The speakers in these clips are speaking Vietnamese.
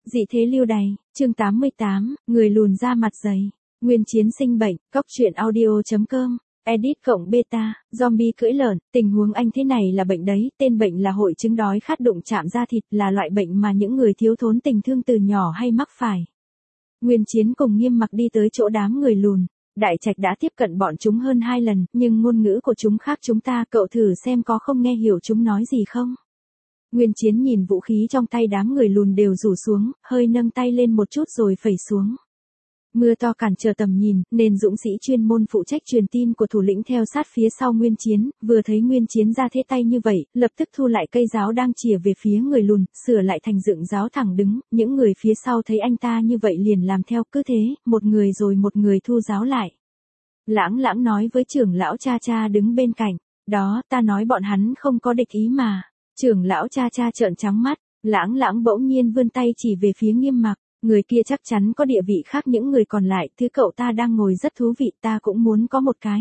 Dị thế lưu đày, chương 88, người lùn da mặt dày. Nguyên Chiến sinh bệnh, Cóc truyện audio.com, edit cộng beta, zombie cưỡi lợn, tình huống anh thế này là bệnh đấy, tên bệnh là hội chứng đói khát đụng chạm da thịt, là loại bệnh mà những người thiếu thốn tình thương từ nhỏ hay mắc phải. Nguyên Chiến cùng Nghiêm Mặc đi tới chỗ đám người lùn. Đại Trạch đã tiếp cận bọn chúng hơn 2 lần, nhưng ngôn ngữ của chúng khác chúng ta, cậu thử xem có không nghe hiểu chúng nói gì không. Nguyên Chiến nhìn vũ khí trong tay đám người lùn đều rủ xuống, hơi nâng tay lên một chút rồi phẩy xuống. Mưa to cản trở tầm nhìn, nên dũng sĩ chuyên môn phụ trách truyền tin của thủ lĩnh theo sát phía sau Nguyên Chiến, vừa thấy Nguyên Chiến ra thế tay như vậy, lập tức thu lại cây giáo đang chìa về phía người lùn, sửa lại thành dựng giáo thẳng đứng, những người phía sau thấy anh ta như vậy liền làm theo, cứ thế, một người rồi một người thu giáo lại. Lãng Lãng nói với trưởng lão Cha Cha đứng bên cạnh, đó, ta nói bọn hắn không có địch ý mà. Trưởng lão Cha Cha trợn trắng mắt, Lãng Lãng bỗng nhiên vươn tay chỉ về phía Nghiêm Mặc, người kia chắc chắn có địa vị khác những người còn lại, thứ cậu ta đang ngồi rất thú vị, ta cũng muốn có một cái.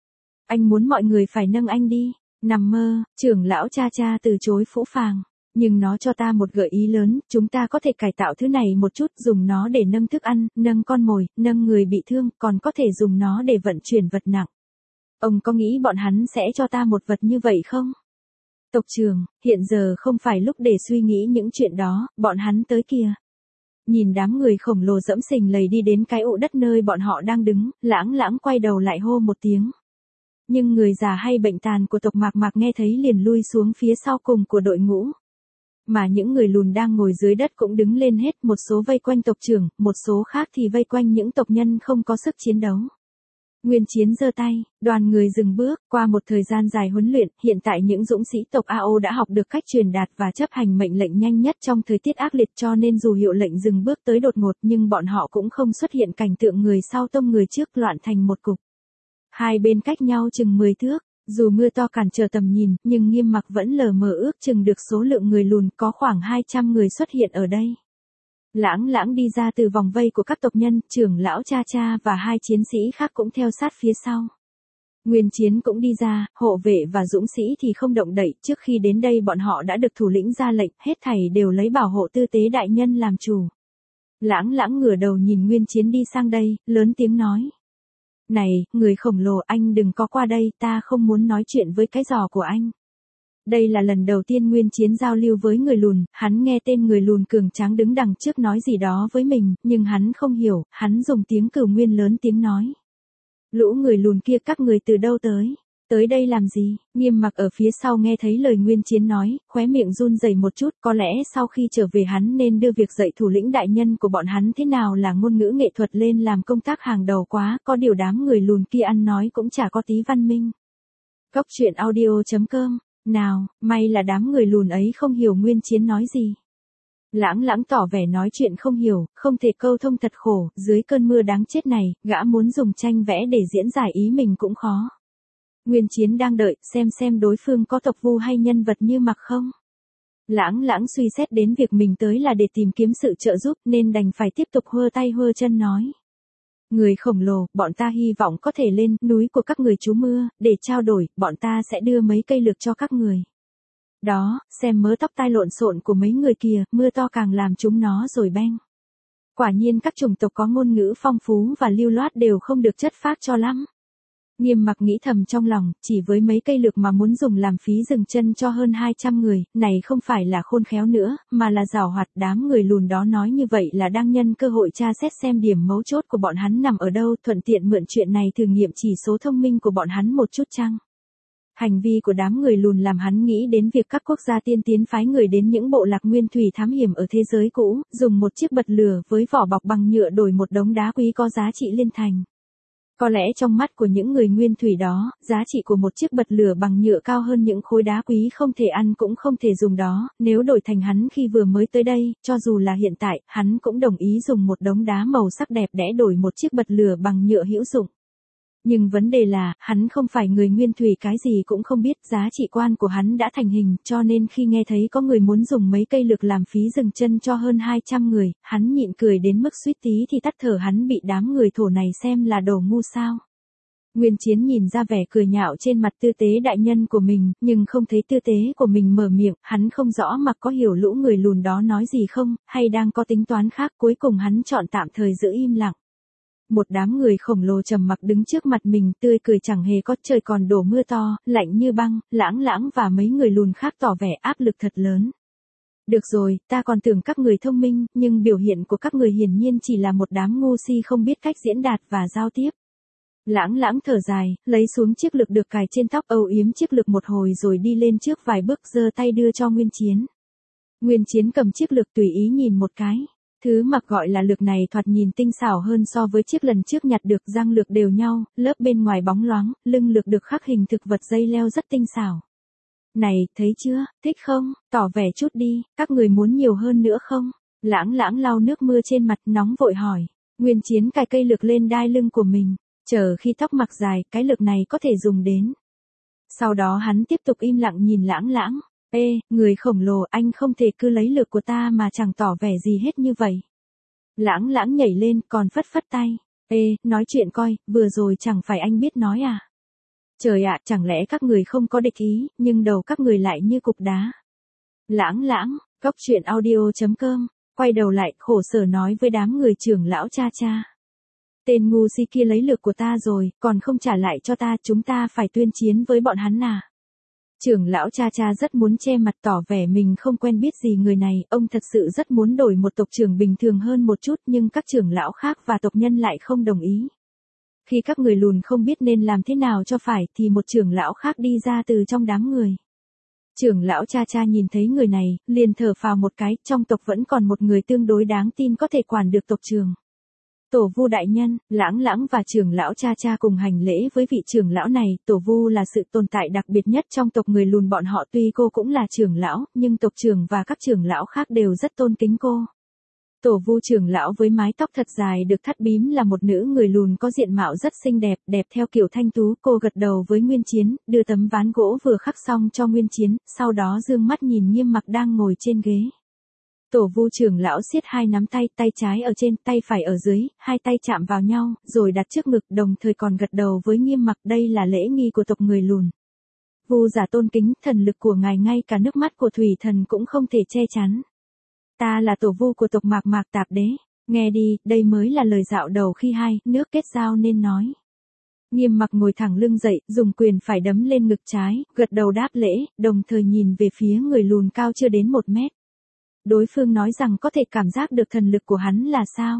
Anh muốn mọi người phải nâng anh đi, nằm mơ, trưởng lão Cha Cha từ chối phũ phàng, nhưng nó cho ta một gợi ý lớn, chúng ta có thể cải tạo thứ này một chút, dùng nó để nâng thức ăn, nâng con mồi, nâng người bị thương, còn có thể dùng nó để vận chuyển vật nặng. Ông có nghĩ bọn hắn sẽ cho ta một vật như vậy không? Tộc trưởng, hiện giờ không phải lúc để suy nghĩ những chuyện đó, bọn hắn tới kìa. Nhìn đám người khổng lồ dẫm sình lầy đi đến cái ụ đất nơi bọn họ đang đứng, Lãng Lãng quay đầu lại hô một tiếng. Nhưng người già hay bệnh tàn của tộc Mạc Mạc nghe thấy liền lui xuống phía sau cùng của đội ngũ. Mà những người lùn đang ngồi dưới đất cũng đứng lên hết, một số vây quanh tộc trưởng, một số khác thì vây quanh những tộc nhân không có sức chiến đấu. Nguyên Chiến giơ tay, đoàn người dừng bước, qua một thời gian dài huấn luyện, hiện tại những dũng sĩ tộc AO đã học được cách truyền đạt và chấp hành mệnh lệnh nhanh nhất trong thời tiết ác liệt, cho nên dù hiệu lệnh dừng bước tới đột ngột nhưng bọn họ cũng không xuất hiện cảnh tượng người sau tông người trước loạn thành một cục. Hai bên cách nhau chừng 10 thước, dù mưa to cản trở tầm nhìn, nhưng Nghiêm Mặc vẫn lờ mờ ước chừng được số lượng người lùn, có khoảng 200 người xuất hiện ở đây. Lãng Lãng đi ra từ vòng vây của các tộc nhân, trưởng lão Cha Cha và hai chiến sĩ khác cũng theo sát phía sau. Nguyên Chiến cũng đi ra, hộ vệ và dũng sĩ thì không động đậy, trước khi đến đây bọn họ đã được thủ lĩnh ra lệnh, hết thảy đều lấy bảo hộ tư tế đại nhân làm chủ. Lãng Lãng ngửa đầu nhìn Nguyên Chiến đi sang đây, lớn tiếng nói. Này, người khổng lồ, anh đừng có qua đây, ta không muốn nói chuyện với cái giò của anh. Đây là lần đầu tiên Nguyên Chiến giao lưu với người lùn, hắn nghe tên người lùn cường tráng đứng đằng trước nói gì đó với mình, nhưng hắn không hiểu, hắn dùng tiếng Cửu Nguyên lớn tiếng nói. Lũ người lùn kia, các người từ đâu tới? Tới đây làm gì? Nghiêm Mặc ở phía sau nghe thấy lời Nguyên Chiến nói, khóe miệng run rẩy một chút, có lẽ sau khi trở về hắn nên đưa việc dạy thủ lĩnh đại nhân của bọn hắn thế nào là ngôn ngữ nghệ thuật lên làm công tác hàng đầu quá, có điều đám người lùn kia ăn nói cũng chả có tí văn minh. Cóc truyện audio.com. Nào, may là đám người lùn ấy không hiểu Nguyên Chiến nói gì. Lãng Lãng tỏ vẻ nói chuyện không hiểu, không thể câu thông, thật khổ, dưới cơn mưa đáng chết này, gã muốn dùng tranh vẽ để diễn giải ý mình cũng khó. Nguyên Chiến đang đợi, xem đối phương có tộc vu hay nhân vật như Mặc không. Lãng Lãng suy xét đến việc mình tới là để tìm kiếm sự trợ giúp nên đành phải tiếp tục hơ tay hơ chân nói. Người khổng lồ, bọn ta hy vọng có thể lên núi của các người trú mưa, để trao đổi, bọn ta sẽ đưa mấy cây lược cho các người. Đó, xem mớ tóc tai lộn xộn của mấy người kìa, mưa to càng làm chúng nó rồi beng. Quả nhiên các chủng tộc có ngôn ngữ phong phú và lưu loát đều không được chất phác cho lắm. Nghiêm Mặc nghĩ thầm trong lòng, chỉ với mấy cây lược mà muốn dùng làm phí dừng chân cho hơn 200 người, này không phải là khôn khéo nữa, mà là giảo hoạt. Đám người lùn đó nói như vậy là đang nhân cơ hội tra xét xem điểm mấu chốt của bọn hắn nằm ở đâu, thuận tiện mượn chuyện này thử nghiệm chỉ số thông minh của bọn hắn một chút chăng. Hành vi của đám người lùn làm hắn nghĩ đến việc các quốc gia tiên tiến phái người đến những bộ lạc nguyên thủy thám hiểm ở thế giới cũ, dùng một chiếc bật lửa với vỏ bọc bằng nhựa đổi một đống đá quý có giá trị liên thành. Có lẽ trong mắt của những người nguyên thủy đó, giá trị của một chiếc bật lửa bằng nhựa cao hơn những khối đá quý không thể ăn cũng không thể dùng đó, nếu đổi thành hắn khi vừa mới tới đây, cho dù là hiện tại, hắn cũng đồng ý dùng một đống đá màu sắc đẹp đẽ đổi một chiếc bật lửa bằng nhựa hữu dụng. Nhưng vấn đề là, hắn không phải người nguyên thủy, cái gì cũng không biết, giá trị quan của hắn đã thành hình, cho nên khi nghe thấy có người muốn dùng mấy cây lược làm phí dừng chân cho hơn 200 người, hắn nhịn cười đến mức suýt tí thì tắt thở, hắn bị đám người thổ này xem là đồ ngu sao. Nguyên Chiến nhìn ra vẻ cười nhạo trên mặt tư tế đại nhân của mình, nhưng không thấy tư tế của mình mở miệng, hắn không rõ mà có hiểu lũ người lùn đó nói gì không, hay đang có tính toán khác, cuối cùng hắn chọn tạm thời giữ im lặng. Một đám người khổng lồ trầm mặc đứng trước mặt mình, tươi cười chẳng hề có, trời còn đổ mưa to, lạnh như băng, Lãng Lãng và mấy người lùn khác tỏ vẻ áp lực thật lớn. Được rồi, ta còn tưởng các người thông minh, nhưng biểu hiện của các người hiển nhiên chỉ là một đám ngu si không biết cách diễn đạt và giao tiếp. Lãng Lãng thở dài, lấy xuống chiếc lược được cài trên tóc, âu yếm chiếc lược một hồi rồi đi lên trước vài bước, giơ tay đưa cho Nguyên Chiến. Nguyên Chiến cầm chiếc lược tùy ý nhìn một cái. Thứ mặc gọi là lược này thoạt nhìn tinh xảo hơn so với chiếc lần trước nhặt được, răng lược đều nhau, lớp bên ngoài bóng loáng, lưng lược được khắc hình thực vật dây leo rất tinh xảo. Này, thấy chưa, thích không, tỏ vẻ chút đi, các người muốn nhiều hơn nữa không? Lãng Lãng lau nước mưa trên mặt, nóng vội hỏi. Nguyên Chiến cài cây lược lên đai lưng của mình, chờ khi tóc mặc dài, cái lược này có thể dùng đến. Sau đó hắn tiếp tục im lặng nhìn Lãng Lãng. Ê, người khổng lồ, anh không thể cứ lấy lược của ta mà chẳng tỏ vẻ gì hết như vậy. Lãng Lãng nhảy lên, còn phất phất tay. Ê, nói chuyện coi, vừa rồi chẳng phải anh biết nói à? Trời ạ, chẳng lẽ các người không có địch ý, nhưng đầu các người lại như cục đá. Lãng Lãng, Cóc Truyện Audio.com, quay đầu lại, khổ sở nói với đám người trưởng lão cha cha. Tên ngu si kia lấy lược của ta rồi, còn không trả lại cho ta, chúng ta phải tuyên chiến với bọn hắn à? Trưởng lão cha cha rất muốn che mặt tỏ vẻ mình không quen biết gì người này, ông thật sự rất muốn đổi một tộc trưởng bình thường hơn một chút, nhưng các trưởng lão khác và tộc nhân lại không đồng ý. Khi các người lùn không biết nên làm thế nào cho phải thì một trưởng lão khác đi ra từ trong đám người. Trưởng lão cha cha nhìn thấy người này, liền thở phào một cái, trong tộc vẫn còn một người tương đối đáng tin có thể quản được tộc trưởng. Tổ Vu đại nhân, Lãng Lãng và trưởng lão cha cha cùng hành lễ với vị trưởng lão này, Tổ Vu là sự tồn tại đặc biệt nhất trong tộc người lùn bọn họ, tuy cô cũng là trưởng lão, nhưng tộc trưởng và các trưởng lão khác đều rất tôn kính cô. Tổ Vu trưởng lão với mái tóc thật dài được thắt bím là một nữ người lùn có diện mạo rất xinh đẹp, đẹp theo kiểu thanh tú, cô gật đầu với Nguyên Chiến, đưa tấm ván gỗ vừa khắc xong cho Nguyên Chiến, sau đó dương mắt nhìn Nghiêm Mặc đang ngồi trên ghế. Tổ Vu trưởng lão siết hai nắm tay, tay trái ở trên, tay phải ở dưới, hai tay chạm vào nhau, rồi đặt trước ngực, đồng thời còn gật đầu với Nghiêm Mặc, đây là lễ nghi của tộc người lùn. Vu giả tôn kính, thần lực của ngài ngay cả nước mắt của thủy thần cũng không thể che chắn. Ta là tổ vu của tộc Mạc Mạc Tạp Đế, nghe đi, đây mới là lời dạo đầu khi hai nước kết giao nên nói. Nghiêm Mặc ngồi thẳng lưng dậy, dùng quyền phải đấm lên ngực trái, gật đầu đáp lễ, đồng thời nhìn về phía người lùn cao chưa đến 1 mét. Đối phương nói rằng có thể cảm giác được thần lực của hắn là sao?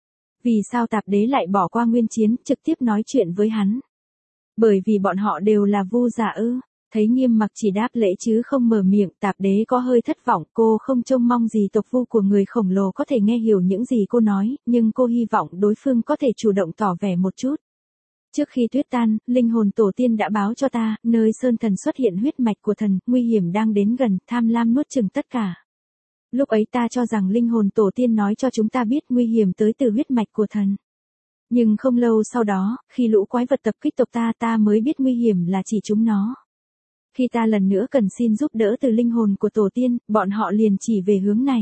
Vì sao Tạp Đế lại bỏ qua Nguyên Chiến, trực tiếp nói chuyện với hắn? Bởi vì bọn họ đều là vu giả ư? Thấy Nghiêm Mặc chỉ đáp lễ chứ không mở miệng, Tạp Đế có hơi thất vọng, cô không trông mong gì tộc vu của người khổng lồ có thể nghe hiểu những gì cô nói, nhưng cô hy vọng đối phương có thể chủ động tỏ vẻ một chút. Trước khi tuyết tan, linh hồn tổ tiên đã báo cho ta, nơi sơn thần xuất hiện huyết mạch của thần, nguy hiểm đang đến gần, tham lam nuốt chửng tất cả. Lúc ấy ta cho rằng linh hồn tổ tiên nói cho chúng ta biết nguy hiểm tới từ huyết mạch của thần. Nhưng không lâu sau đó, khi lũ quái vật tập kích tộc ta mới biết nguy hiểm là chỉ chúng nó. Khi ta lần nữa cần xin giúp đỡ từ linh hồn của tổ tiên, bọn họ liền chỉ về hướng này.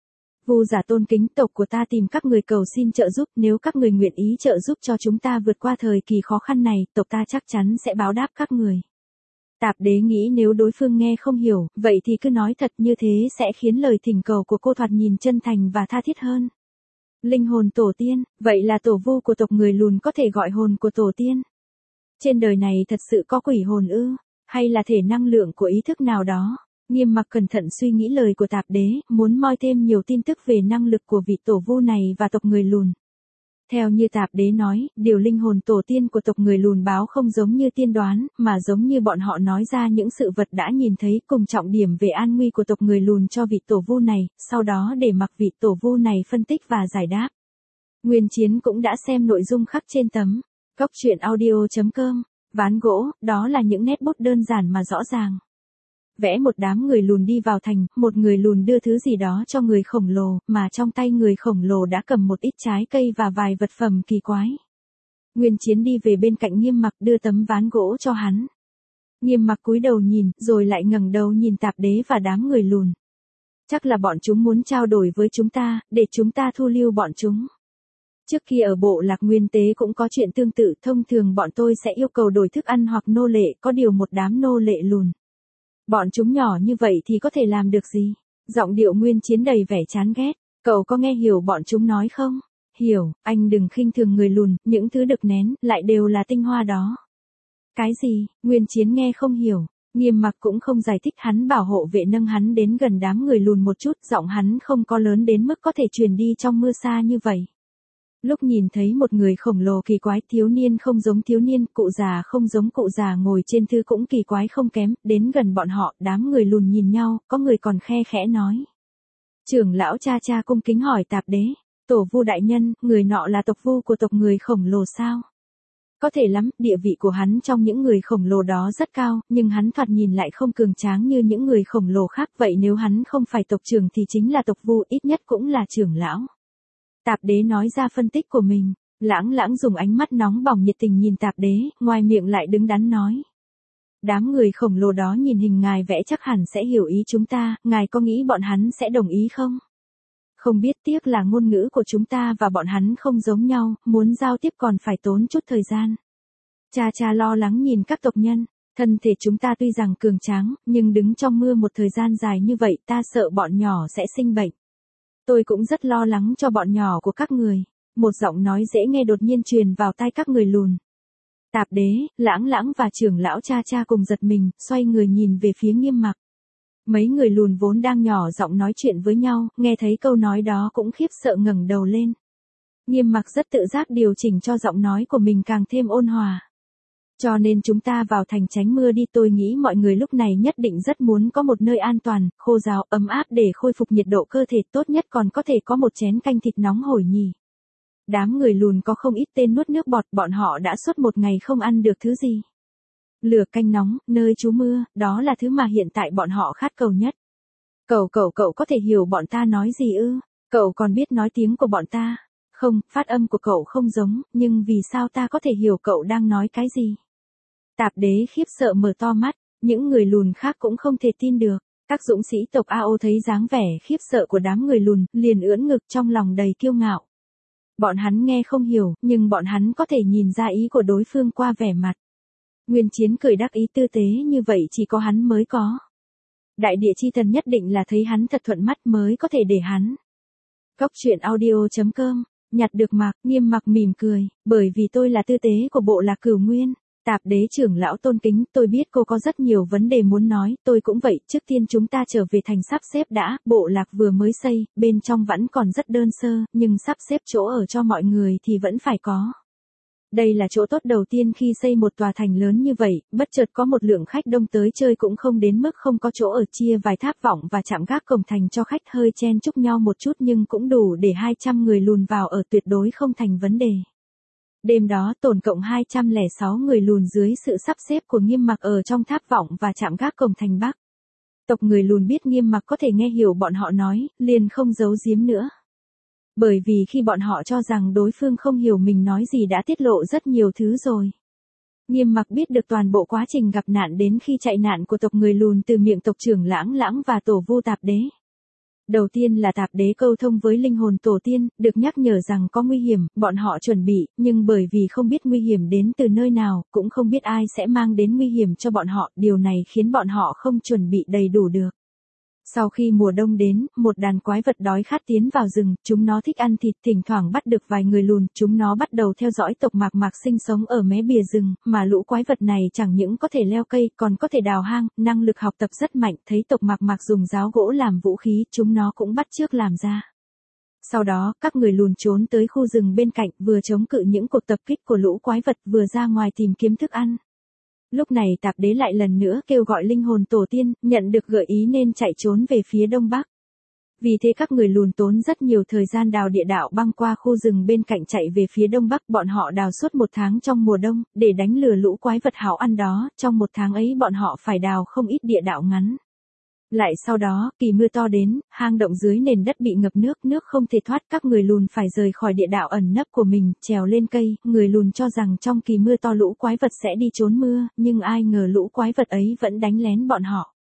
Vu giả tôn kính, tộc của ta tìm các người cầu xin trợ giúp, nếu các người nguyện ý trợ giúp cho chúng ta vượt qua thời kỳ khó khăn này, tộc ta chắc chắn sẽ báo đáp các người. Tạp Đế nghĩ nếu đối phương nghe không hiểu, vậy thì cứ nói thật, như thế sẽ khiến lời thỉnh cầu của cô thoạt nhìn chân thành và tha thiết hơn. Linh hồn tổ tiên, vậy là tổ vu của tộc người lùn có thể gọi hồn của tổ tiên. Trên đời này thật sự có quỷ hồn ư, hay là thể năng lượng của ý thức nào đó? Nghiêm Mặc cẩn thận suy nghĩ lời của Tạp Đế, muốn moi thêm nhiều tin tức về năng lực của vị tổ vu này và tộc người lùn. Theo như Tạp Đế nói, điều linh hồn tổ tiên của tộc người lùn báo không giống như tiên đoán, mà giống như bọn họ nói ra những sự vật đã nhìn thấy, cùng trọng điểm về an nguy của tộc người lùn cho vị tổ vu này, sau đó để mặc vị tổ vu này phân tích và giải đáp. Nguyên Chiến cũng đã xem nội dung khắc trên tấm Cóc Truyện Audio.com, ván gỗ, đó là những nét bút đơn giản mà rõ ràng. Vẽ một đám người lùn đi vào thành, một người lùn đưa thứ gì đó cho người khổng lồ, mà trong tay người khổng lồ đã cầm một ít trái cây và vài vật phẩm kỳ quái. Nguyên Chiến đi về bên cạnh Nghiêm Mặc đưa tấm ván gỗ cho hắn. Nghiêm Mặc cúi đầu nhìn, rồi lại ngẩng đầu nhìn Tạp Đế và đám người lùn. Chắc là bọn chúng muốn trao đổi với chúng ta, để chúng ta thu lưu bọn chúng. Trước kia ở bộ lạc nguyên tế cũng có chuyện tương tự, thông thường bọn tôi sẽ yêu cầu đổi thức ăn hoặc nô lệ, có điều một đám nô lệ lùn. Bọn chúng nhỏ như vậy thì có thể làm được gì? Giọng điệu Nguyên Chiến đầy vẻ chán ghét. Cậu có nghe hiểu bọn chúng nói không? Hiểu, anh đừng khinh thường người lùn, những thứ được nén, lại đều là tinh hoa đó. Cái gì? Nguyên Chiến nghe không hiểu. Nghiêm Mặc cũng không giải thích, hắn bảo hộ vệ nâng hắn đến gần đám người lùn một chút, giọng hắn không có lớn đến mức có thể truyền đi trong mưa xa như vậy. Lúc nhìn thấy một người khổng lồ kỳ quái, thiếu niên không giống thiếu niên, cụ già không giống cụ già ngồi trên thư cũng kỳ quái không kém, đến gần bọn họ, đám người lùn nhìn nhau, có người còn khe khẽ nói. Trưởng lão cha cha cung kính hỏi Tạp Đế, Tổ Vu đại nhân, người nọ là tộc vu của tộc người khổng lồ sao? Có thể lắm, địa vị của hắn trong những người khổng lồ đó rất cao, nhưng hắn thoạt nhìn lại không cường tráng như những người khổng lồ khác, vậy nếu hắn không phải tộc trưởng thì chính là tộc vu, ít nhất cũng là trưởng lão. Tạp Đế nói ra phân tích của mình, Lãng Lãng dùng ánh mắt nóng bỏng nhiệt tình nhìn Tạp Đế, ngoài miệng lại đứng đắn nói. Đám người khổng lồ đó nhìn hình ngài vẽ chắc hẳn sẽ hiểu ý chúng ta, ngài có nghĩ bọn hắn sẽ đồng ý không? Không biết, tiếc là ngôn ngữ của chúng ta và bọn hắn không giống nhau, muốn giao tiếp còn phải tốn chút thời gian. Cha cha lo lắng nhìn các tộc nhân, thân thể chúng ta tuy rằng cường tráng, nhưng đứng trong mưa một thời gian dài như vậy ta sợ bọn nhỏ sẽ sinh bệnh. Tôi cũng rất lo lắng cho bọn nhỏ của các người. Một giọng nói dễ nghe đột nhiên truyền vào tai các người lùn. Tạp Đế, Lãng Lãng và trưởng lão cha cha cùng giật mình, xoay người nhìn về phía Nghiêm Mặc. Mấy người lùn vốn đang nhỏ giọng nói chuyện với nhau, nghe thấy câu nói đó cũng khiếp sợ ngẩng đầu lên. Nghiêm Mặc rất tự giác điều chỉnh cho giọng nói của mình càng thêm ôn hòa. Cho nên chúng ta vào thành tránh mưa đi, tôi nghĩ mọi người lúc này nhất định rất muốn có một nơi an toàn, khô ráo, ấm áp để khôi phục nhiệt độ cơ thể, tốt nhất còn có thể có một chén canh thịt nóng hổi nhỉ. Đám người lùn có không ít tên nuốt nước bọt, bọn họ đã suốt một ngày không ăn được thứ gì. Lửa canh nóng, nơi trú mưa, đó là thứ mà hiện tại bọn họ khát cầu nhất. Cậu có thể hiểu bọn ta nói gì ư? Cậu còn biết nói tiếng của bọn ta? Không, phát âm của cậu không giống, nhưng vì sao ta có thể hiểu cậu đang nói cái gì? Tạp Đế khiếp sợ mở to mắt, những người lùn khác cũng không thể tin được. Các dũng sĩ tộc AO thấy dáng vẻ khiếp sợ của đám người lùn, liền ưỡn ngực trong lòng đầy kiêu ngạo. Bọn hắn nghe không hiểu, nhưng bọn hắn có thể nhìn ra ý của đối phương qua vẻ mặt. Nguyên Chiến cười đắc ý, tư tế như vậy chỉ có hắn mới có. Đại địa chi thần nhất định là thấy hắn thật thuận mắt mới có thể để hắn. Góc truyện audio.com, nhặt được Mặc, Nghiêm Mặc mỉm cười, bởi vì tôi là tư tế của bộ lạc Cửu Nguyên. Tạp Đế trưởng lão tôn kính, tôi biết cô có rất nhiều vấn đề muốn nói, tôi cũng vậy, trước tiên chúng ta trở về thành sắp xếp đã, bộ lạc vừa mới xây, bên trong vẫn còn rất đơn sơ, nhưng sắp xếp chỗ ở cho mọi người thì vẫn phải có. Đây là chỗ tốt đầu tiên khi xây một tòa thành lớn như vậy, bất chợt có một lượng khách đông tới chơi cũng không đến mức không có chỗ ở, chia vài tháp vọng và trạm gác cổng thành cho khách, hơi chen chúc nhau một chút nhưng cũng đủ để 200 người lùn vào ở, tuyệt đối không thành vấn đề. Đêm đó tổng cộng 206 người lùn dưới sự sắp xếp của Nghiêm Mặc ở trong tháp vọng và trạm gác cổng thành Bắc. Tộc người lùn biết Nghiêm Mặc có thể nghe hiểu bọn họ nói, liền không giấu giếm nữa. Bởi vì khi bọn họ cho rằng đối phương không hiểu mình nói gì đã tiết lộ rất nhiều thứ rồi. Nghiêm Mặc biết được toàn bộ quá trình gặp nạn đến khi chạy nạn của tộc người lùn từ miệng tộc trưởng Lãng Lãng và tổ vu Tạp Đế. Đầu tiên là Tạp Đế câu thông với linh hồn tổ tiên, được nhắc nhở rằng có nguy hiểm, bọn họ chuẩn bị, nhưng bởi vì không biết nguy hiểm đến từ nơi nào, cũng không biết ai sẽ mang đến nguy hiểm cho bọn họ, điều này khiến bọn họ không chuẩn bị đầy đủ được. Sau khi mùa đông đến, một đàn quái vật đói khát tiến vào rừng, chúng nó thích ăn thịt, thỉnh thoảng bắt được vài người lùn, chúng nó bắt đầu theo dõi tộc Mạc Mạc sinh sống ở mé bìa rừng, mà lũ quái vật này chẳng những có thể leo cây, còn có thể đào hang, năng lực học tập rất mạnh, thấy tộc Mạc Mạc dùng giáo gỗ làm vũ khí, chúng nó cũng bắt chước làm ra. Sau đó, các người lùn trốn tới khu rừng bên cạnh, vừa chống cự những cuộc tập kích của lũ quái vật, vừa ra ngoài tìm kiếm thức ăn. Lúc này Tạp Đế lại lần nữa kêu gọi linh hồn tổ tiên, nhận được gợi ý nên chạy trốn về phía đông bắc. Vì thế các người lùn tốn rất nhiều thời gian đào địa đạo băng qua khu rừng bên cạnh chạy về phía đông bắc, bọn họ đào suốt một tháng trong mùa đông, để đánh lừa lũ quái vật hảo ăn đó, trong một tháng ấy bọn họ phải đào không ít địa đạo ngắn. Lại sau đó, kỳ mưa to đến, hang động dưới nền đất bị ngập nước, nước không thể thoát, các người lùn phải rời khỏi địa đạo ẩn nấp của mình, trèo lên cây, người lùn cho rằng trong kỳ mưa to lũ quái vật sẽ đi trốn mưa, nhưng ai ngờ lũ quái vật ấy vẫn đánh lén bọn họ.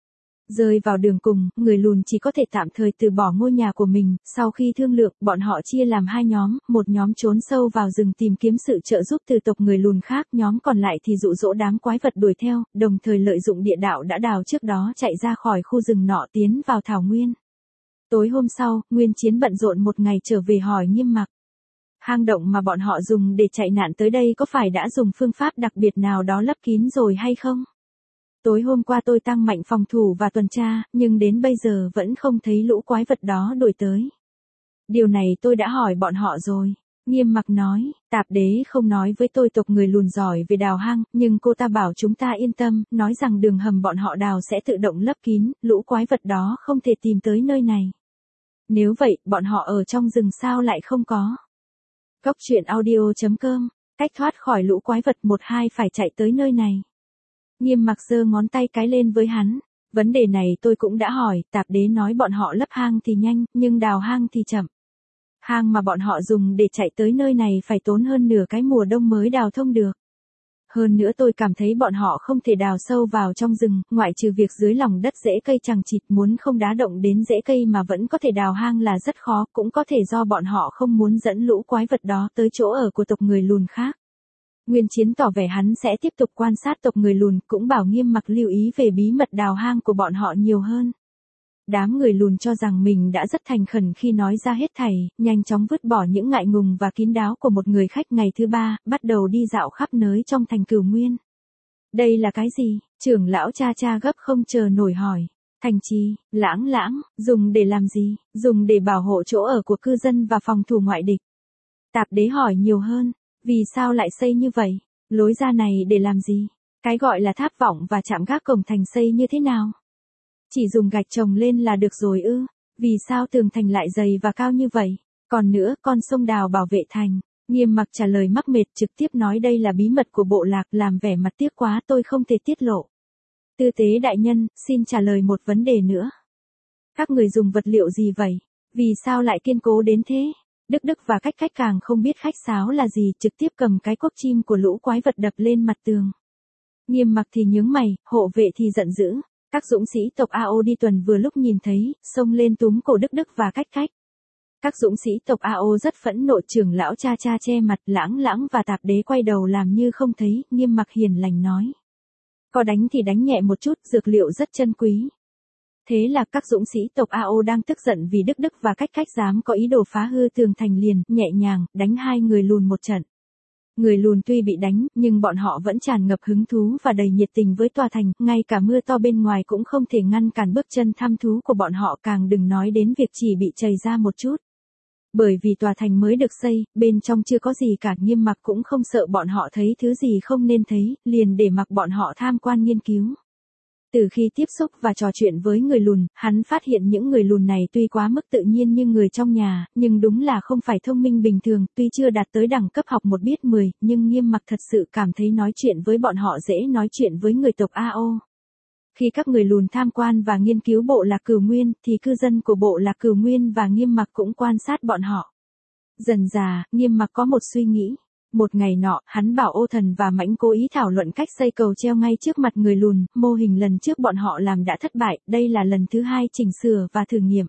Rơi vào đường cùng, người lùn chỉ có thể tạm thời từ bỏ ngôi nhà của mình, sau khi thương lượng, bọn họ chia làm hai nhóm, một nhóm trốn sâu vào rừng tìm kiếm sự trợ giúp từ tộc người lùn khác, nhóm còn lại thì dụ dỗ đám quái vật đuổi theo, đồng thời lợi dụng địa đạo đã đào trước đó chạy ra khỏi khu rừng nọ tiến vào thảo nguyên. Tối hôm sau, Nguyên Chiến bận rộn một ngày trở về hỏi Nghiêm Mặc. Hang động mà bọn họ dùng để chạy nạn tới đây có phải đã dùng phương pháp đặc biệt nào đó lấp kín rồi hay không? Tối hôm qua tôi tăng mạnh phòng thủ và tuần tra, nhưng đến bây giờ vẫn không thấy lũ quái vật đó đuổi tới. Điều này tôi đã hỏi bọn họ rồi. Nghiêm Mặc nói, Tạp Đế không nói với tôi tộc người lùn giỏi về đào hang, nhưng cô ta bảo chúng ta yên tâm, nói rằng đường hầm bọn họ đào sẽ tự động lấp kín, lũ quái vật đó không thể tìm tới nơi này. Nếu vậy, bọn họ ở trong rừng sao lại không có? Góc truyện audio.com, cách thoát khỏi lũ quái vật 1-2 phải chạy tới nơi này. Nghiêm Mặc giơ ngón tay cái lên với hắn. Vấn đề này tôi cũng đã hỏi, Tạp Đế nói bọn họ lấp hang thì nhanh, nhưng đào hang thì chậm. Hang mà bọn họ dùng để chạy tới nơi này phải tốn hơn nửa cái mùa đông mới đào thông được. Hơn nữa tôi cảm thấy bọn họ không thể đào sâu vào trong rừng, ngoại trừ việc dưới lòng đất rễ cây chằng chịt muốn không đá động đến rễ cây mà vẫn có thể đào hang là rất khó, cũng có thể do bọn họ không muốn dẫn lũ quái vật đó tới chỗ ở của tộc người lùn khác. Nguyên Chiến tỏ vẻ hắn sẽ tiếp tục quan sát tộc người lùn, cũng bảo Nghiêm Mặc lưu ý về bí mật đào hang của bọn họ nhiều hơn. Đám người lùn cho rằng mình đã rất thành khẩn khi nói ra hết thảy, nhanh chóng vứt bỏ những ngại ngùng và kín đáo của một người khách ngày thứ ba, bắt đầu đi dạo khắp nơi trong thành Cửu Nguyên. Đây là cái gì? Trưởng lão cha cha gấp không chờ nổi hỏi. Thành trì, lãng, dùng để làm gì? Dùng để bảo hộ chỗ ở của cư dân và phòng thủ ngoại địch. Tạp Đế hỏi nhiều hơn. Vì sao lại xây như vậy? Lối ra này để làm gì? Cái gọi là tháp vọng và trạm gác cổng thành xây như thế nào? Chỉ dùng gạch chồng lên là được rồi ư? Vì sao tường thành lại dày và cao như vậy? Còn nữa, con sông đào bảo vệ thành. Nghiêm Mặc trả lời mắc mệt, trực tiếp nói đây là bí mật của bộ lạc, làm vẻ mặt tiếc quá tôi không thể tiết lộ. Tư tế đại nhân, xin trả lời một vấn đề nữa. Các người dùng vật liệu gì vậy? Vì sao lại kiên cố đến thế? Đức và Cách càng không biết khách sáo là gì, trực tiếp cầm cái cốc chim của lũ quái vật đập lên mặt tường. Nghiêm Mặc thì nhướng mày, hộ vệ thì giận dữ. Các dũng sĩ tộc AO đi tuần vừa lúc nhìn thấy, xông lên túm cổ Đức và Cách. Các dũng sĩ tộc AO rất phẫn nộ, trưởng lão cha cha che mặt, Lãng và Tạp Đế quay đầu làm như không thấy, Nghiêm Mặc hiền lành nói. Có đánh thì đánh nhẹ một chút, dược liệu rất chân quý. Thế là các dũng sĩ tộc AO đang tức giận vì Đức và Cách dám có ý đồ phá hư tường thành liền, nhẹ nhàng, đánh hai người lùn một trận. Người lùn tuy bị đánh, nhưng bọn họ vẫn tràn ngập hứng thú và đầy nhiệt tình với tòa thành, ngay cả mưa to bên ngoài cũng không thể ngăn cản bước chân thăm thú của bọn họ, càng đừng nói đến việc chỉ bị chày ra một chút. Bởi vì tòa thành mới được xây, bên trong chưa có gì cả, Nghiêm Mặc cũng không sợ bọn họ thấy thứ gì không nên thấy, liền để mặc bọn họ tham quan nghiên cứu. Từ khi tiếp xúc và trò chuyện với người lùn, hắn phát hiện những người lùn này tuy quá mức tự nhiên như người trong nhà, nhưng đúng là không phải thông minh bình thường, tuy chưa đạt tới đẳng cấp học một biết 10, nhưng Nghiêm Mặc thật sự cảm thấy nói chuyện với bọn họ dễ nói chuyện với người tộc AO. Khi các người lùn tham quan và nghiên cứu bộ lạc Cửu Nguyên, thì cư dân của bộ lạc Cửu Nguyên và Nghiêm Mặc cũng quan sát bọn họ. Dần dà, Nghiêm Mặc có một suy nghĩ. Một ngày nọ, hắn bảo Ô Thần và Mãnh cố ý thảo luận cách xây cầu treo ngay trước mặt người lùn, mô hình lần trước bọn họ làm đã thất bại, đây là lần thứ hai chỉnh sửa và thử nghiệm.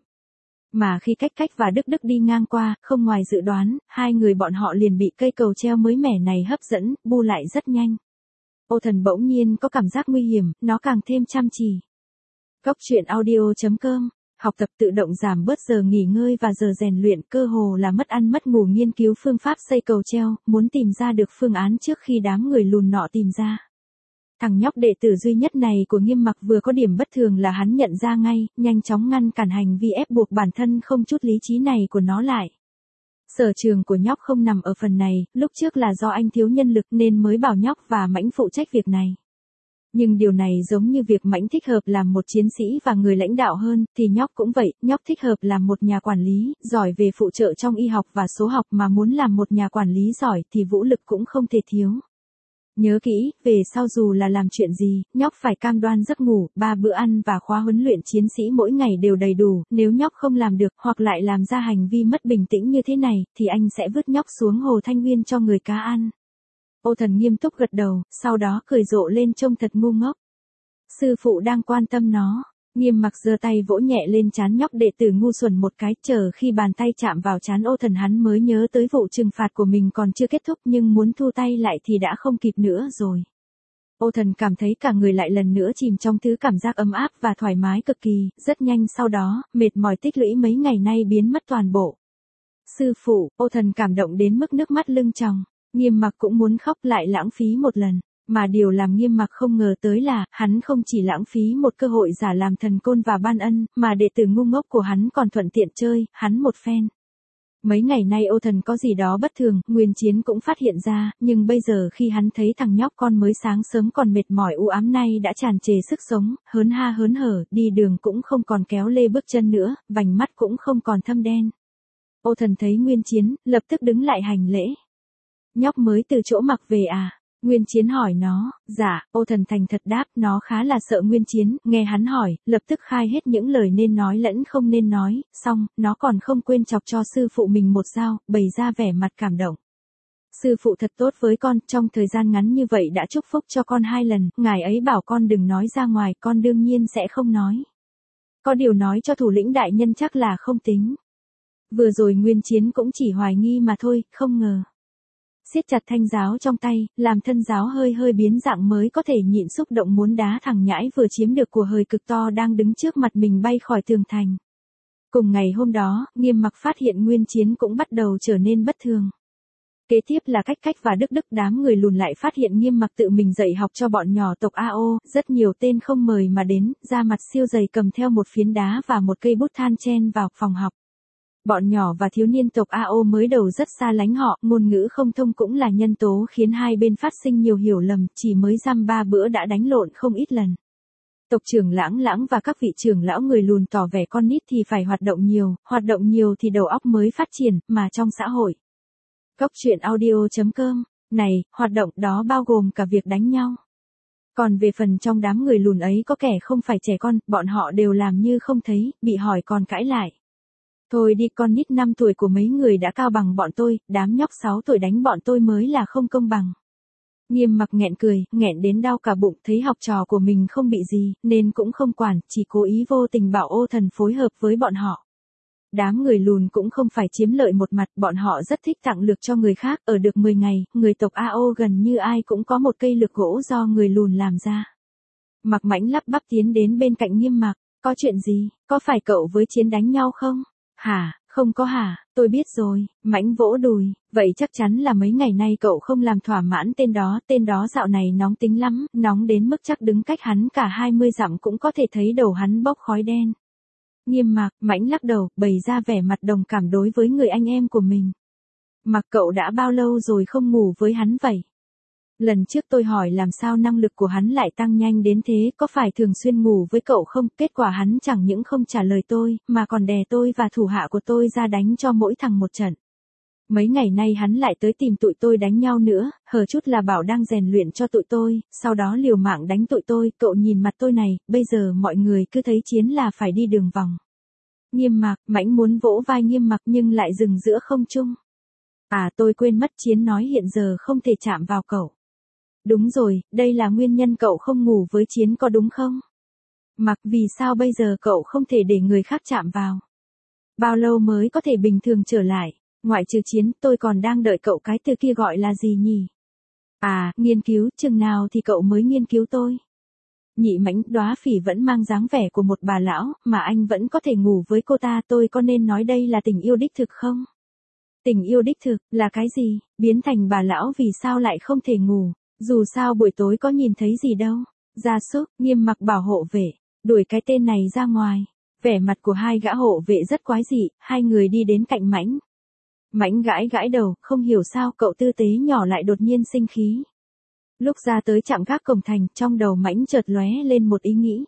Mà khi Cách và Đức đi ngang qua, không ngoài dự đoán, hai người bọn họ liền bị cây cầu treo mới mẻ này hấp dẫn, bu lại rất nhanh. Ô Thần bỗng nhiên có cảm giác nguy hiểm, nó càng thêm chăm chỉ. Góc truyện audio.com, học tập tự động giảm bớt giờ nghỉ ngơi và giờ rèn luyện, cơ hồ là mất ăn mất ngủ nghiên cứu phương pháp xây cầu treo, muốn tìm ra được phương án trước khi đám người lùn nọ tìm ra. Thằng nhóc đệ tử duy nhất này của Nghiêm Mặc vừa có điểm bất thường là hắn nhận ra ngay, nhanh chóng ngăn cản hành vi ép buộc bản thân không chút lý trí này của nó lại. Sở trường của nhóc không nằm ở phần này, lúc trước là do anh thiếu nhân lực nên mới bảo nhóc và Mãnh phụ trách việc này. Nhưng điều này giống như việc Mãnh thích hợp làm một chiến sĩ và người lãnh đạo hơn, thì nhóc cũng vậy, nhóc thích hợp làm một nhà quản lý, giỏi về phụ trợ trong y học và số học, mà muốn làm một nhà quản lý giỏi thì vũ lực cũng không thể thiếu. Nhớ kỹ, về sau dù là làm chuyện gì, nhóc phải cam đoan giấc ngủ, 3 bữa ăn và khóa huấn luyện chiến sĩ mỗi ngày đều đầy đủ, nếu nhóc không làm được, hoặc lại làm ra hành vi mất bình tĩnh như thế này, thì anh sẽ vứt nhóc xuống hồ Thanh Nguyên cho người cá ăn. Ô Thần nghiêm túc gật đầu, sau đó cười rộ lên trông thật ngu ngốc. Sư phụ đang quan tâm nó. Nghiêm Mặc giơ tay vỗ nhẹ lên trán nhóc đệ tử ngu xuẩn một cái, chờ khi bàn tay chạm vào trán Ô Thần hắn mới nhớ tới vụ trừng phạt của mình còn chưa kết thúc nhưng muốn thu tay lại thì đã không kịp nữa rồi. Ô Thần cảm thấy cả người lại lần nữa chìm trong thứ cảm giác ấm áp và thoải mái cực kỳ, rất nhanh sau đó, mệt mỏi tích lũy mấy ngày nay biến mất toàn bộ. Sư phụ, Ô Thần cảm động đến mức nước mắt lưng tròng, Nghiêm Mặc cũng muốn khóc lại lãng phí một lần. Mà điều làm Nghiêm Mặc không ngờ tới là, hắn không chỉ lãng phí một cơ hội giả làm thần côn và ban ân, mà đệ tử ngu ngốc của hắn còn thuận tiện chơi, hắn một phen. Mấy ngày nay Ô Thần có gì đó bất thường, Nguyên Chiến cũng phát hiện ra, nhưng bây giờ khi hắn thấy thằng nhóc con mới sáng sớm còn mệt mỏi u ám nay đã tràn trề sức sống, hớn ha hớn hở, đi đường cũng không còn kéo lê bước chân nữa, vành mắt cũng không còn thâm đen. Ô Thần thấy Nguyên Chiến, lập tức đứng lại hành lễ. Nhóc mới từ chỗ Mặc về à? Nguyên Chiến hỏi nó, dạ, Ô Thần thành thật đáp, nó khá là sợ Nguyên Chiến, nghe hắn hỏi, lập tức khai hết những lời nên nói lẫn không nên nói, xong, nó còn không quên chọc cho sư phụ mình một dao, bày ra vẻ mặt cảm động. Sư phụ thật tốt với con, trong thời gian ngắn như vậy đã chúc phúc cho con 2 lần, ngài ấy bảo con đừng nói ra ngoài, con đương nhiên sẽ không nói. Có điều nói cho thủ lĩnh đại nhân chắc là không tính. Vừa rồi Nguyên Chiến cũng chỉ hoài nghi mà thôi, không ngờ. Siết chặt thanh giáo trong tay, làm thân giáo hơi hơi biến dạng mới có thể nhịn xúc động muốn đá thằng nhãi vừa chiếm được của hời cực to đang đứng trước mặt mình bay khỏi tường thành. Cùng ngày hôm đó, Nghiêm Mặc phát hiện Nguyên Chiến cũng bắt đầu trở nên bất thường. Kế tiếp là Cách và Đức, đám người lùn lại phát hiện Nghiêm Mặc tự mình dạy học cho bọn nhỏ tộc AO, rất nhiều tên không mời mà đến, da mặt siêu dày cầm theo một phiến đá và một cây bút than chen vào phòng học. Bọn nhỏ và thiếu niên tộc AO mới đầu rất xa lánh họ, ngôn ngữ không thông cũng là nhân tố khiến hai bên phát sinh nhiều hiểu lầm, chỉ mới dăm 3 bữa đã đánh lộn không ít lần. Tộc trưởng Lãng và các vị trưởng lão người lùn tỏ vẻ con nít thì phải hoạt động nhiều thì đầu óc mới phát triển, mà trong xã hội. Góc truyện audio.com, này, hoạt động đó bao gồm cả việc đánh nhau. Còn về phần trong đám người lùn ấy có kẻ không phải trẻ con, bọn họ đều làm như không thấy, bị hỏi còn cãi lại. Thôi đi, con nít 5 tuổi của mấy người đã cao bằng bọn tôi, đám nhóc 6 tuổi đánh bọn tôi mới là không công bằng. Nghiêm Mặc nghẹn cười, nghẹn đến đau cả bụng, thấy học trò của mình không bị gì, nên cũng không quản, chỉ cố ý vô tình bảo Ô Thần phối hợp với bọn họ. Đám người lùn cũng không phải chiếm lợi một mặt, bọn họ rất thích tặng lược cho người khác, ở được 10 ngày, người tộc AO gần như ai cũng có một cây lược gỗ do người lùn làm ra. Mặc Mãnh lắp bắp tiến đến bên cạnh Nghiêm Mặc, có chuyện gì, có phải cậu với Chiến đánh nhau không? Hả, không có hả, tôi biết rồi, Mãnh vỗ đùi, vậy chắc chắn là mấy ngày nay cậu không làm thỏa mãn tên đó dạo này nóng tính lắm, nóng đến mức chắc đứng cách hắn cả 20 dặm cũng có thể thấy đầu hắn bốc khói đen. Nghiêm Mặc, Mãnh lắc đầu, bày ra vẻ mặt đồng cảm đối với người anh em của mình. Mặc cậu đã bao lâu rồi không ngủ với hắn vậy? Lần trước tôi hỏi làm sao năng lực của hắn lại tăng nhanh đến thế, có phải thường xuyên ngủ với cậu không? Kết quả hắn chẳng những không trả lời tôi, mà còn đè tôi và thủ hạ của tôi ra đánh cho mỗi thằng một trận. Mấy ngày nay hắn lại tới tìm tụi tôi đánh nhau nữa, hở chút là bảo đang rèn luyện cho tụi tôi, sau đó liều mạng đánh tụi tôi, cậu nhìn mặt tôi này, bây giờ mọi người cứ thấy Chiến là phải đi đường vòng. Nghiêm Mặc, Mãnh muốn vỗ vai Nghiêm Mặc nhưng lại dừng giữa không trung. À, tôi quên mất, Chiến nói hiện giờ không thể chạm vào cậu. Đúng rồi, đây là nguyên nhân cậu không ngủ với Chiến có đúng không? Mặc, vì sao bây giờ cậu không thể để người khác chạm vào? Bao lâu mới có thể bình thường trở lại? Ngoại trừ Chiến, tôi còn đang đợi cậu, cái từ kia gọi là gì nhỉ? À, nghiên cứu, chừng nào thì cậu mới nghiên cứu tôi? Nhị Mãnh, Đóa Phỉ vẫn mang dáng vẻ của một bà lão, mà anh vẫn có thể ngủ với cô ta, tôi có nên nói đây là tình yêu đích thực không? Tình yêu đích thực, là cái gì? Biến thành bà lão vì sao lại không thể ngủ? Dù sao buổi tối có nhìn thấy gì đâu. Gia Súc, Nghiêm Mặc bảo hộ vệ, đuổi cái tên này ra ngoài. Vẻ mặt của hai gã hộ vệ rất quái dị, hai người đi đến cạnh Mãnh. Mãnh gãi đầu, không hiểu sao cậu tư tế nhỏ lại đột nhiên sinh khí. Lúc ra tới trạm gác cổng thành, trong đầu Mãnh chợt lóe lên một ý nghĩ.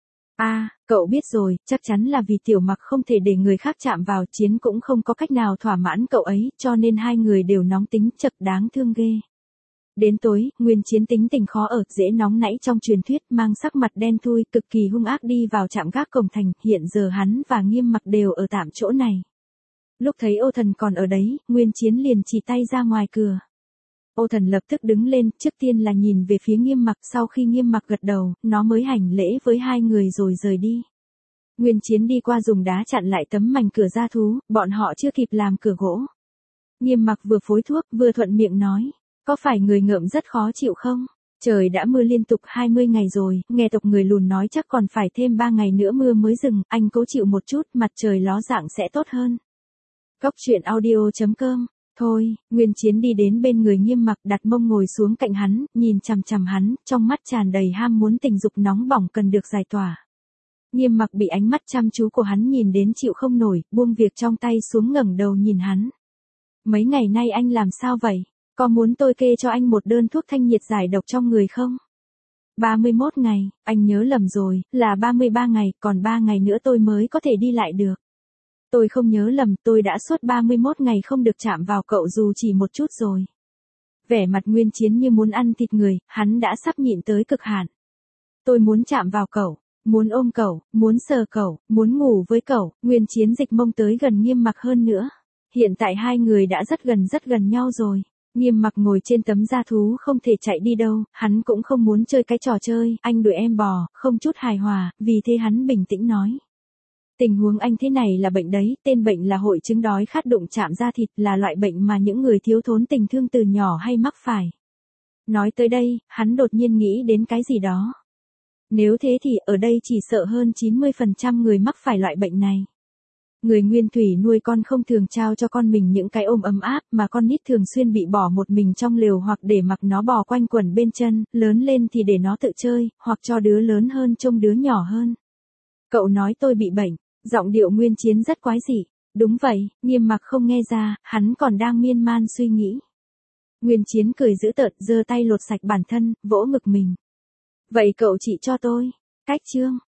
Cậu biết rồi, chắc chắn là vì Tiểu Mặc không thể để người khác chạm vào, Chiến cũng không có cách nào thỏa mãn cậu ấy, cho nên hai người đều nóng tính, chật đáng thương ghê. Đến tối, Nguyên Chiến tính tình khó ở, dễ nóng nảy trong truyền thuyết, mang sắc mặt đen thui, cực kỳ hung ác đi vào trạm gác cổng thành, hiện giờ hắn và Nghiêm Mặc đều ở tạm chỗ này. Lúc thấy Ô Thần còn ở đấy, Nguyên Chiến liền chỉ tay ra ngoài cửa. Ô Thần lập tức đứng lên, trước tiên là nhìn về phía Nghiêm Mặc, sau khi Nghiêm Mặc gật đầu, nó mới hành lễ với hai người rồi rời đi. Nguyên Chiến đi qua dùng đá chặn lại tấm mảnh cửa gia thú, bọn họ chưa kịp làm cửa gỗ. Nghiêm Mặc vừa phối thuốc, vừa thuận miệng nói, có phải người ngợm rất khó chịu không? Trời đã mưa liên tục 20 ngày rồi, nghe tộc người lùn nói chắc còn phải thêm 3 ngày nữa mưa mới dừng, anh cố chịu một chút, mặt trời ló dạng sẽ tốt hơn. Cóc truyện audio.com. Thôi, Nguyên Chiến đi đến bên người Nghiêm Mặc, đặt mông ngồi xuống cạnh hắn, nhìn chằm chằm hắn, trong mắt tràn đầy ham muốn tình dục nóng bỏng cần được giải tỏa. Nghiêm Mặc bị ánh mắt chăm chú của hắn nhìn đến chịu không nổi, buông việc trong tay xuống ngẩng đầu nhìn hắn. Mấy ngày nay anh làm sao vậy? Có muốn tôi kê cho anh một đơn thuốc thanh nhiệt giải độc trong người không? 31 ngày, anh nhớ lầm rồi, là 33 ngày, còn 3 ngày nữa tôi mới có thể đi lại được. Tôi không nhớ lầm, tôi đã suốt 31 ngày không được chạm vào cậu dù chỉ một chút rồi. Vẻ mặt Nguyên Chiến như muốn ăn thịt người, hắn đã sắp nhịn tới cực hạn. Tôi muốn chạm vào cậu, muốn ôm cậu, muốn sờ cậu, muốn ngủ với cậu. Nguyên Chiến dịch mông tới gần Nghiêm Mặc hơn nữa. Hiện tại hai người đã rất gần nhau rồi. Nghiêm Mặc ngồi trên tấm da thú không thể chạy đi đâu, hắn cũng không muốn chơi cái trò chơi, anh đuổi em bò, không chút hài hòa, vì thế hắn bình tĩnh nói. Tình huống anh thế này là bệnh đấy, tên bệnh là hội chứng đói khát đụng chạm da thịt, là loại bệnh mà những người thiếu thốn tình thương từ nhỏ hay mắc phải. Nói tới đây, hắn đột nhiên nghĩ đến cái gì đó. Nếu thế thì ở đây chỉ sợ hơn 90% người mắc phải loại bệnh này. Người nguyên thủy nuôi con không thường trao cho con mình những cái ôm ấm áp, mà con nít thường xuyên bị bỏ một mình trong lều hoặc để mặc nó bò quanh quẩn bên chân, lớn lên thì để nó tự chơi, hoặc cho đứa lớn hơn trông đứa nhỏ hơn. Cậu nói tôi bị bệnh, giọng điệu Nguyên Chiến rất quái dị. Đúng vậy, Nghiêm Mặc không nghe ra, hắn còn đang miên man suy nghĩ. Nguyên Chiến cười dữ tợn, giơ tay lột sạch bản thân, vỗ ngực mình. Vậy cậu trị cho tôi. Cách chương